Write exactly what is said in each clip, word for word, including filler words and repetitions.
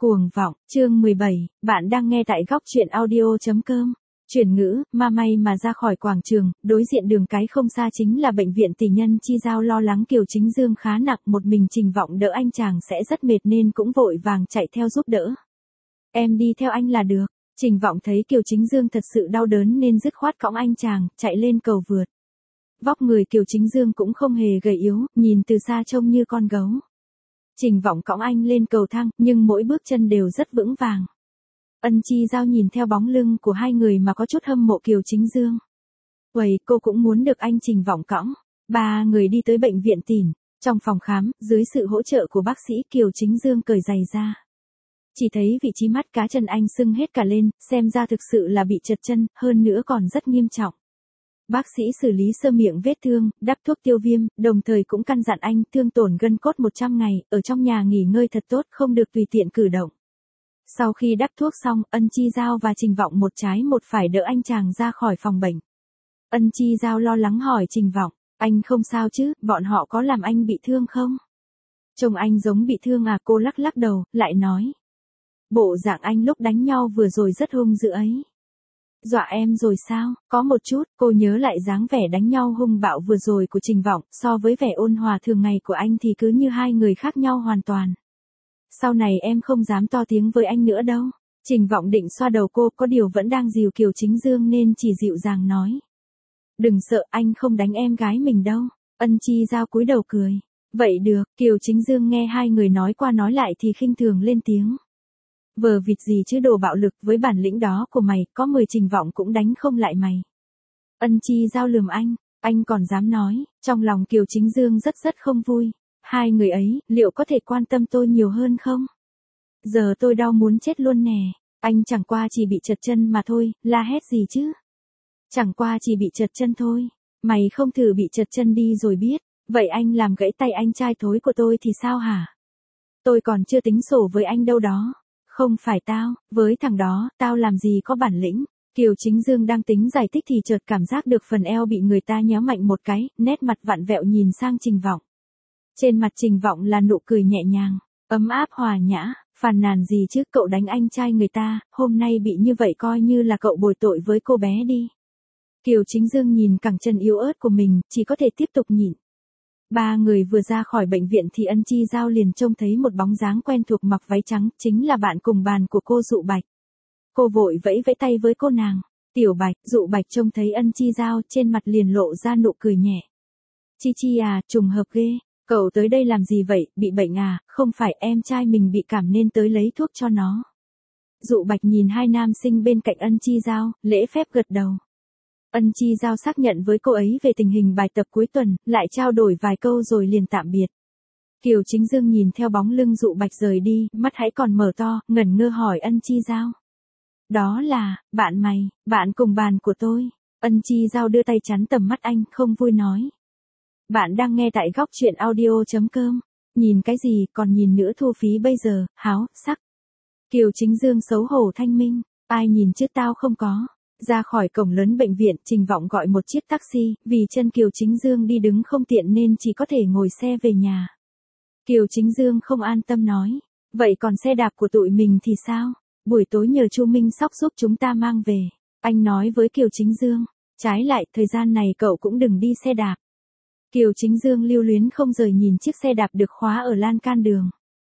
Cuồng vọng, chương mười bảy, bạn đang nghe tại góc truyện audio.com. Chuyển ngữ, ma may mà ra khỏi quảng trường, đối diện đường cái không xa chính là bệnh viện tỷ nhân Chi Giao. Lo lắng Kiều Chính Dương khá nặng, một mình Trình Vọng đỡ anh chàng sẽ rất mệt nên cũng vội vàng chạy theo giúp đỡ. Em đi theo anh là được. Trình Vọng thấy Kiều Chính Dương thật sự đau đớn nên dứt khoát cõng anh chàng, chạy lên cầu vượt. Vóc người Kiều Chính Dương cũng không hề gầy yếu, nhìn từ xa trông như con gấu. Trình Vọng cõng anh lên cầu thang, nhưng mỗi bước chân đều rất vững vàng. Ân Chi Giao nhìn theo bóng lưng của hai người mà có chút hâm mộ Kiều Chính Dương. Uầy, cô cũng muốn được anh Trình Vọng cõng. Ba người đi tới bệnh viện Tỉn. Trong phòng khám, dưới sự hỗ trợ của bác sĩ, Kiều Chính Dương cởi giày ra. Chỉ thấy vị trí mắt cá chân anh sưng hết cả lên, xem ra thực sự là bị trật chân, hơn nữa còn rất nghiêm trọng. Bác sĩ xử lý sơ miệng vết thương, đắp thuốc tiêu viêm, đồng thời cũng căn dặn anh thương tổn gân cốt một trăm ngày, ở trong nhà nghỉ ngơi thật tốt, không được tùy tiện cử động. Sau khi đắp thuốc xong, Ân Chi Giao và Trình Vọng một trái một phải đỡ anh chàng ra khỏi phòng bệnh. Ân Chi Giao lo lắng hỏi Trình Vọng, anh không sao chứ, bọn họ có làm anh bị thương không? Trông anh giống bị thương à? Cô lắc lắc đầu, lại nói. Bộ dạng anh lúc đánh nhau vừa rồi rất hung dữ ấy. Dọa em rồi sao? Có một chút. Cô nhớ lại dáng vẻ đánh nhau hung bạo vừa rồi của Trình Vọng, so với vẻ ôn hòa thường ngày của anh thì cứ như hai người khác nhau hoàn toàn. Sau này em không dám to tiếng với anh nữa đâu. Trình Vọng định xoa đầu cô, có điều vẫn đang dìu Kiều Chính Dương nên chỉ dịu dàng nói. Đừng sợ, anh không đánh em gái mình đâu. Ân Chi Giao cúi đầu cười. Vậy được. Kiều Chính Dương nghe hai người nói qua nói lại thì khinh thường lên tiếng. Vờ vịt gì chứ, đồ bạo lực, với bản lĩnh đó của mày, có mười Trình Vọng cũng đánh không lại mày. Ân Chi Giao lườm anh, anh còn dám nói. Trong lòng Kiều Chính Dương rất rất không vui. Hai người ấy, liệu có thể quan tâm tôi nhiều hơn không? Giờ tôi đau muốn chết luôn nè. Anh chẳng qua chỉ bị trật chân mà thôi, la hét gì chứ? Chẳng qua chỉ bị trật chân thôi. Mày không thử bị trật chân đi rồi biết. Vậy anh làm gãy tay anh trai thối của tôi thì sao hả? Tôi còn chưa tính sổ với anh đâu đó. Không phải tao, với thằng đó, tao làm gì có bản lĩnh. Kiều Chính Dương đang tính giải thích thì chợt cảm giác được phần eo bị người ta nhéo mạnh một cái, nét mặt vặn vẹo nhìn sang Trình Vọng. Trên mặt Trình Vọng là nụ cười nhẹ nhàng, ấm áp hòa nhã, phàn nàn gì chứ, cậu đánh anh trai người ta, hôm nay bị như vậy coi như là cậu bồi tội với cô bé đi. Kiều Chính Dương nhìn cẳng chân yếu ớt của mình, chỉ có thể tiếp tục nhịn. Ba người vừa ra khỏi bệnh viện thì Ân Chi Giao liền trông thấy một bóng dáng quen thuộc mặc váy trắng, chính là bạn cùng bàn của cô Dụ Bạch. Cô vội vẫy vẫy tay với cô nàng. Tiểu Bạch. Dụ Bạch trông thấy Ân Chi Giao, trên mặt liền lộ ra nụ cười nhẹ. Chi Chi à, trùng hợp ghê. Cậu tới đây làm gì vậy, bị bệnh à? Không phải, em trai mình bị cảm nên tới lấy thuốc cho nó. Dụ Bạch nhìn hai nam sinh bên cạnh Ân Chi Giao, lễ phép gật đầu. Ân Chi Giao xác nhận với cô ấy về tình hình bài tập cuối tuần, lại trao đổi vài câu rồi liền tạm biệt. Kiều Chính Dương nhìn theo bóng lưng Dụ Bạch rời đi, mắt hãy còn mở to, ngẩn ngơ hỏi Ân Chi Giao. Đó là, bạn mày, bạn cùng bàn của tôi. Ân Chi Giao đưa tay chắn tầm mắt anh, không vui nói. Bạn đang nghe tại góc truyện audio.com. Nhìn cái gì, còn nhìn nữa, thu phí bây giờ, háo, sắc. Kiều Chính Dương xấu hổ thanh minh, ai nhìn chứ, tao không có. Ra khỏi cổng lớn bệnh viện, Trình Vọng gọi một chiếc taxi, vì chân Kiều Chính Dương đi đứng không tiện nên chỉ có thể ngồi xe về nhà. Kiều Chính Dương không an tâm nói, vậy còn xe đạp của tụi mình thì sao? Buổi tối nhờ Chu Minh Sóc giúp chúng ta mang về. Anh nói với Kiều Chính Dương, trái lại, thời gian này cậu cũng đừng đi xe đạp. Kiều Chính Dương lưu luyến không rời nhìn chiếc xe đạp được khóa ở lan can đường.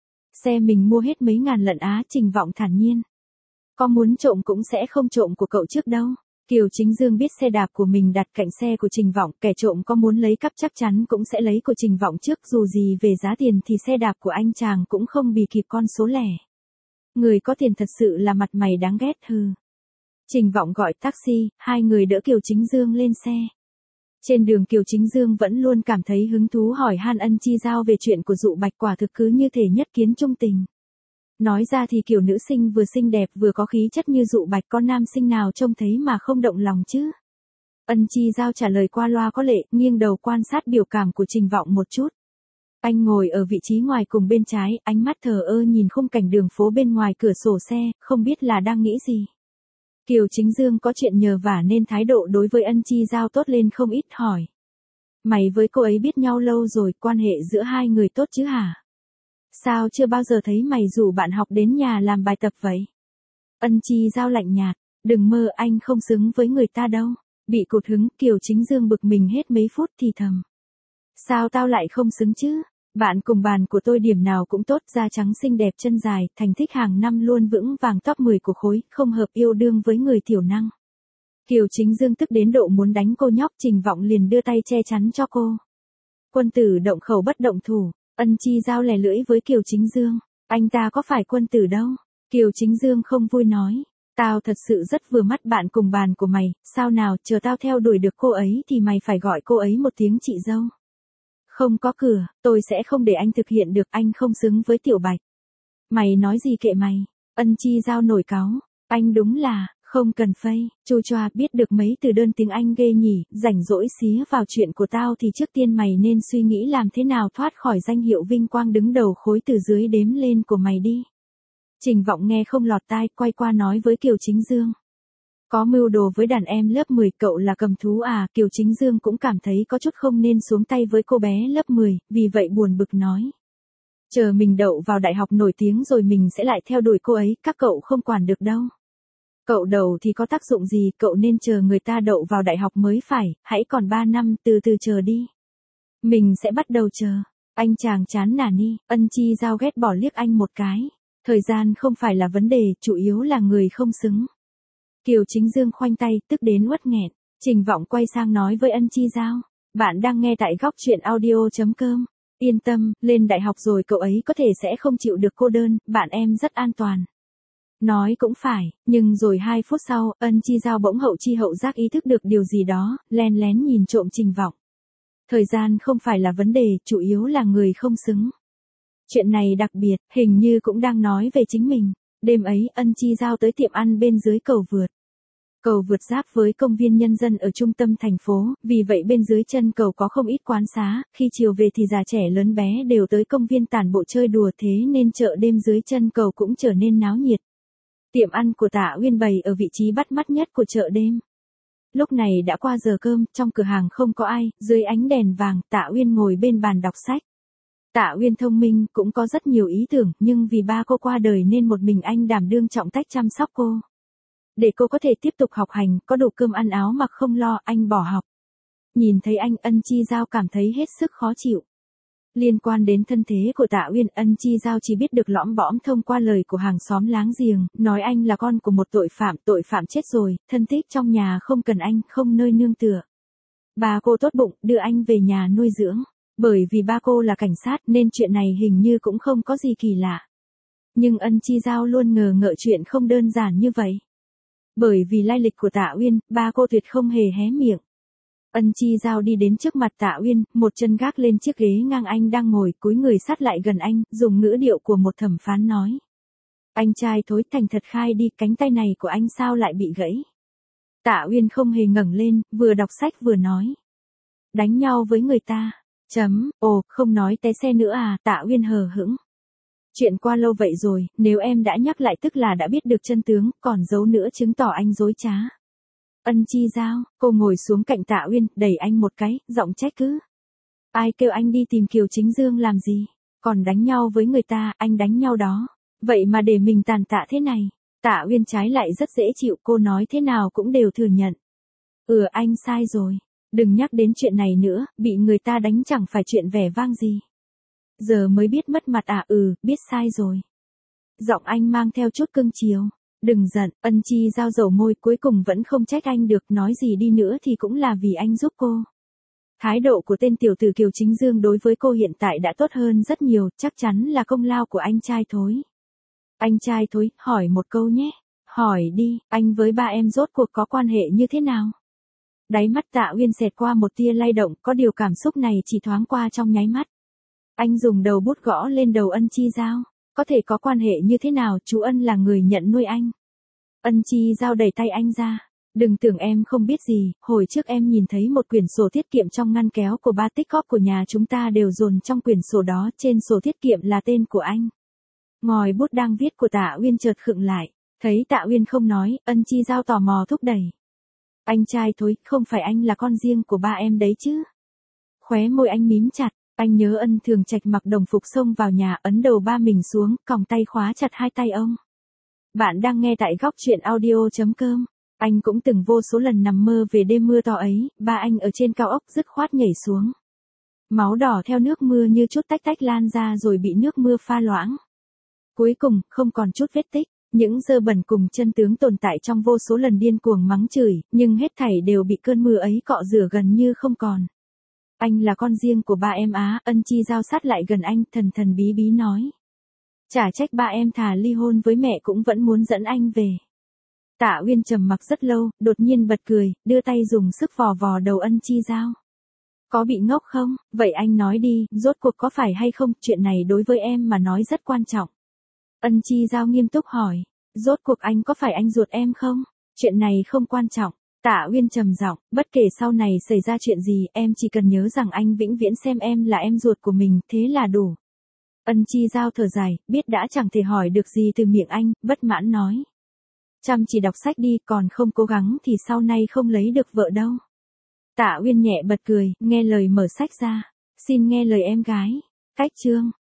Xe mình mua hết mấy ngàn lận á. Trình Vọng thản nhiên. Có muốn trộm cũng sẽ không trộm của cậu trước đâu. Kiều Chính Dương biết xe đạp của mình đặt cạnh xe của Trình Vọng, kẻ trộm có muốn lấy cắp chắc chắn cũng sẽ lấy của Trình Vọng trước, dù gì về giá tiền thì xe đạp của anh chàng cũng không bì kịp con số lẻ. Người có tiền thật sự là mặt mày đáng ghét hừ. Trình Vọng gọi taxi, hai người đỡ Kiều Chính Dương lên xe. Trên đường Kiều Chính Dương vẫn luôn cảm thấy hứng thú hỏi han Ân Chi Giao về chuyện của Dụ Bạch, quả thực cứ như thể nhất kiến trung tình. Nói ra thì kiểu nữ sinh vừa xinh đẹp vừa có khí chất như Dụ Bạch, có nam sinh nào trông thấy mà không động lòng chứ? Ân Chi Giao trả lời qua loa có lệ, nghiêng đầu quan sát biểu cảm của Trình Vọng một chút. Anh ngồi ở vị trí ngoài cùng bên trái, ánh mắt thờ ơ nhìn khung cảnh đường phố bên ngoài cửa sổ xe, không biết là đang nghĩ gì. Kiều Chính Dương có chuyện nhờ vả nên thái độ đối với Ân Chi Giao tốt lên không ít, hỏi. Mày với cô ấy biết nhau lâu rồi, quan hệ giữa hai người tốt chứ hả? Sao chưa bao giờ thấy mày rủ bạn học đến nhà làm bài tập vậy? Ân Chi Giao lạnh nhạt, đừng mơ, anh không xứng với người ta đâu. Bị cụt hứng, Kiều Chính Dương bực mình hết mấy phút thì thầm. Sao tao lại không xứng chứ? Bạn cùng bàn của tôi điểm nào cũng tốt, da trắng xinh đẹp chân dài, thành tích hàng năm luôn vững vàng top mười của khối, không hợp yêu đương với người thiểu năng. Kiều Chính Dương tức đến độ muốn đánh cô nhóc, Trình Vọng liền đưa tay che chắn cho cô. Quân tử động khẩu bất động thủ, Ân Chi Giao lè lưỡi với Kiều Chính Dương. Anh ta có phải quân tử đâu. Kiều Chính Dương không vui nói. Tao thật sự rất vừa mắt bạn cùng bàn của mày, sao nào, chờ tao theo đuổi được cô ấy thì mày phải gọi cô ấy một tiếng chị dâu. Không có cửa, tôi sẽ không để anh thực hiện được, anh không xứng với Tiểu Bạch. Mày nói gì kệ mày. Ân Chi Giao nổi cáu. Anh đúng là, không cần phây, chu choa, biết được mấy từ đơn tiếng Anh ghê nhỉ, rảnh rỗi xía vào chuyện của tao thì trước tiên mày nên suy nghĩ làm thế nào thoát khỏi danh hiệu vinh quang đứng đầu khối từ dưới đếm lên của mày đi. Trình Vọng nghe không lọt tai, quay qua nói với Kiều Chính Dương. Có mưu đồ với đàn em lớp mười, cậu là cầm thú à? Kiều Chính Dương cũng cảm thấy có chút không nên xuống tay với cô bé lớp mười, vì vậy buồn bực nói. Chờ mình đậu vào đại học nổi tiếng rồi mình sẽ lại theo đuổi cô ấy, các cậu không quản được đâu. Cậu đầu thì có tác dụng gì, cậu nên chờ người ta đậu vào đại học mới phải, hãy còn ba năm, từ từ chờ đi. Mình sẽ bắt đầu chờ. Anh chàng chán nản đi. Ân Chi Giao ghét bỏ liếc anh một cái. Thời gian không phải là vấn đề, chủ yếu là người không xứng. Kiều Chính Dương khoanh tay, tức đến uất nghẹn. Trình Vọng quay sang nói với Ân Chi Giao. Bạn đang nghe tại góc truyện audio chấm com. Yên tâm, lên đại học rồi cậu ấy có thể sẽ không chịu được cô đơn, bạn em rất an toàn. Nói cũng phải, nhưng rồi hai phút sau, Ân Chi Giao bỗng hậu chi hậu giác ý thức được điều gì đó, len lén nhìn trộm Trình Vọng. Thời gian không phải là vấn đề, chủ yếu là người không xứng. Chuyện này đặc biệt, hình như cũng đang nói về chính mình. Đêm ấy, Ân Chi Giao tới tiệm ăn bên dưới cầu vượt. Cầu vượt giáp với công viên nhân dân ở trung tâm thành phố, vì vậy bên dưới chân cầu có không ít quán xá, khi chiều về thì già trẻ lớn bé đều tới công viên tản bộ chơi đùa, thế nên chợ đêm dưới chân cầu cũng trở nên náo nhiệt. Tiệm ăn của Tạ Uyên bày ở vị trí bắt mắt nhất của chợ đêm. Lúc này đã qua giờ cơm, trong cửa hàng không có ai, dưới ánh đèn vàng, Tạ Uyên ngồi bên bàn đọc sách. Tạ Uyên thông minh, cũng có rất nhiều ý tưởng, nhưng vì ba cô qua đời nên một mình anh đảm đương trọng trách chăm sóc cô. Để cô có thể tiếp tục học hành, có đủ cơm ăn áo mặc không lo, anh bỏ học. Nhìn thấy anh, Ân Chi Giao cảm thấy hết sức khó chịu. Liên quan đến thân thế của Tạ Uyên, Ân Chi Giao chỉ biết được lõm bõm thông qua lời của hàng xóm láng giềng, nói anh là con của một tội phạm, tội phạm chết rồi, thân thích trong nhà không cần anh, không nơi nương tựa. Bà cô tốt bụng, đưa anh về nhà nuôi dưỡng. Bởi vì ba cô là cảnh sát nên chuyện này hình như cũng không có gì kỳ lạ. Nhưng Ân Chi Giao luôn ngờ ngợ chuyện không đơn giản như vậy. Bởi vì lai lịch của Tạ Uyên, ba cô tuyệt không hề hé miệng. Ân Chi Giao đi đến trước mặt Tạ Uyên, một chân gác lên chiếc ghế ngang anh đang ngồi, cúi người sát lại gần anh, dùng ngữ điệu của một thẩm phán nói. Anh trai thối, thành thật khai đi, cánh tay này của anh sao lại bị gãy? Tạ Uyên không hề ngẩng lên, vừa đọc sách vừa nói. Đánh nhau với người ta. Chấm, ồ, không nói té xe nữa à? Tạ Uyên hờ hững. Chuyện qua lâu vậy rồi, nếu em đã nhắc lại tức là đã biết được chân tướng, còn giấu nữa chứng tỏ anh dối trá. Ân Chi Giao, cô ngồi xuống cạnh Tạ Uyên, đẩy anh một cái, giọng trách cứ. Ai kêu anh đi tìm Kiều Chính Dương làm gì? Còn đánh nhau với người ta, anh đánh nhau đó. Vậy mà để mình tàn tạ thế này. Tạ Uyên trái lại rất dễ chịu, cô nói thế nào cũng đều thừa nhận. Ừ, anh sai rồi. Đừng nhắc đến chuyện này nữa, bị người ta đánh chẳng phải chuyện vẻ vang gì. Giờ mới biết mất mặt à? Ừ, biết sai rồi. Giọng anh mang theo chút cưng chiều. Đừng giận. Ân Chi Giao dầu môi, cuối cùng vẫn không trách anh được, nói gì đi nữa thì cũng là vì anh giúp cô. Thái độ của tên tiểu tử Kiều Chính Dương đối với cô hiện tại đã tốt hơn rất nhiều, chắc chắn là công lao của anh trai thối. Anh trai thối, hỏi một câu nhé. Hỏi đi, anh với ba em rốt cuộc có quan hệ như thế nào? Đáy mắt Tạ Uyên xẹt qua một tia lay động, có điều cảm xúc này chỉ thoáng qua trong nháy mắt. Anh dùng đầu bút gõ lên đầu Ân Chi Giao. Có thể có quan hệ như thế nào, chú Ân là người nhận nuôi anh. Ân Chi Giao đẩy tay anh ra. Đừng tưởng em không biết gì, hồi trước em nhìn thấy một quyển sổ tiết kiệm trong ngăn kéo của ba tích góp của nhà chúng ta đều dồn trong quyển sổ đó, trên sổ tiết kiệm là tên của anh. Ngòi bút đang viết của Tạ Uyên chợt khựng lại, thấy Tạ Uyên không nói, Ân Chi Giao tò mò thúc đẩy. Anh trai thối, không phải anh là con riêng của ba em đấy chứ? Khóe môi anh mím chặt, Anh nhớ Ân Thường Trạch mặc đồng phục xông vào nhà, ấn đầu ba mình xuống, còng tay khóa chặt hai tay ông. Bạn đang nghe tại góc chuyện audio chấm com. Anh cũng từng vô số lần nằm mơ về đêm mưa to ấy, ba anh ở trên cao ốc dứt khoát nhảy xuống. Máu đỏ theo nước mưa như chút tách tách lan ra rồi bị nước mưa pha loãng. Cuối cùng, không còn chút vết tích. Những dơ bẩn cùng chân tướng tồn tại trong vô số lần điên cuồng mắng chửi, nhưng hết thảy đều bị cơn mưa ấy cọ rửa gần như không còn. Anh là con riêng của ba em á, Ân Chi Giao sát lại gần anh, thần thần bí bí nói. Chả trách ba em thà ly hôn với mẹ cũng vẫn muốn dẫn anh về. Tạ Uyên trầm mặc rất lâu, đột nhiên bật cười, đưa tay dùng sức vò vò đầu Ân Chi Giao. Có bị ngốc không? Vậy anh nói đi, rốt cuộc có phải hay không, chuyện này đối với em mà nói rất quan trọng. Ân Chi Giao nghiêm túc hỏi, rốt cuộc anh có phải anh ruột em không? Chuyện này không quan trọng. Tạ Uyên trầm giọng, bất kể sau này xảy ra chuyện gì, em chỉ cần nhớ rằng anh vĩnh viễn xem em là em ruột của mình, thế là đủ. Ân Chi Giao thở dài, biết đã chẳng thể hỏi được gì từ miệng anh, bất mãn nói. Chăm chỉ đọc sách đi, còn không cố gắng thì sau này không lấy được vợ đâu. Tạ Uyên nhẹ bật cười, nghe lời mở sách ra. Xin nghe lời em gái. Cách chương.